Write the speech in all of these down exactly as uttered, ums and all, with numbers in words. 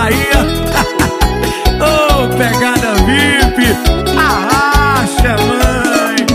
Bahia. Ô, oh, pegada V I P. Arracha, mãe.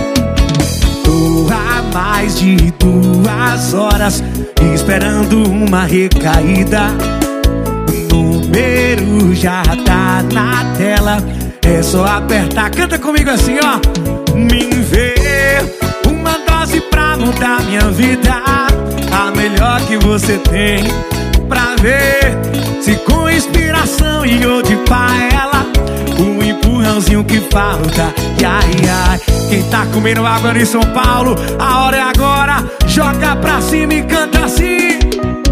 Tô há mais de duas horas esperando uma recaída. O número já tá na tela, é só apertar. Canta comigo assim, ó. Me vê uma dose pra mudar minha vida, a melhor que você tem, pra ver se com inspiração e ou de paella, um empurrãozinho que falta. E ai, ai, quem tá comendo água em São Paulo, a hora é agora. Joga pra cima e canta assim.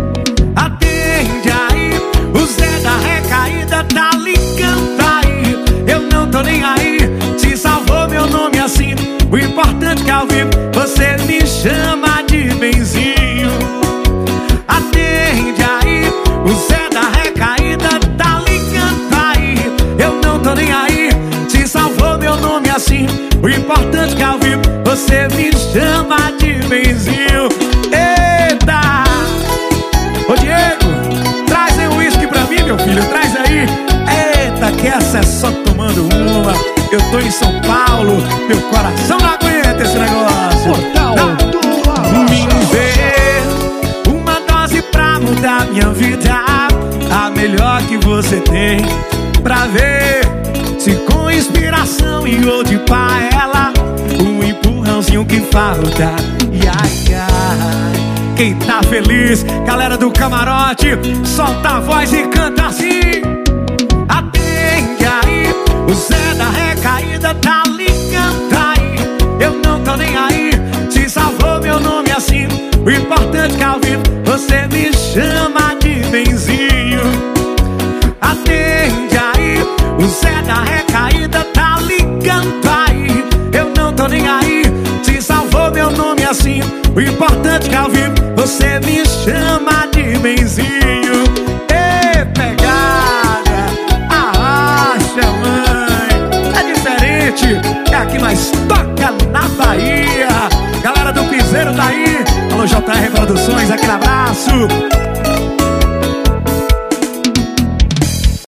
Atende aí, o Zé da recaída tá ligando aí. Eu não tô nem aí, se salvou meu nome assim. O importante é que ao vivo você me chama de benzinho. Atende aí, o Zé da recaída tá ligando aí. Eu não tô nem aí, se salvou meu nome assim. O importante é que ao vivo você me chama de benzinho. Eita! Ô Diego, traz aí um uísque pra mim, meu filho, traz aí. Eita, que essa é só tomando uma. Eu tô em São Paulo, meu coração não aguenta esse negócio. Portal do Arrocha. Me vê uma dose pra mudar minha vida, a melhor que você tem, pra ver se com inspiração e ou de paella, um empurrãozinho que falta. E ai, ai, quem tá feliz, galera do camarote, solta a voz e canta assim. Atende aí, o Zé da recaída tá ligando aí. Eu não tô nem aí, se salvou meu nome assim. O importante é que ao vivo você me chama de benzinho. Atende aí, o Zé da recaída tá ligando aí. Eu não tô nem aí, se salvou meu nome assim. O importante é que ao vivo você me chama de benzinho. Ê, pegada, arracha, mãe. É diferente, é aqui nós toca na Bahia. Galera do Piseiro tá aí. Alô, J R Produções, aquele abraço.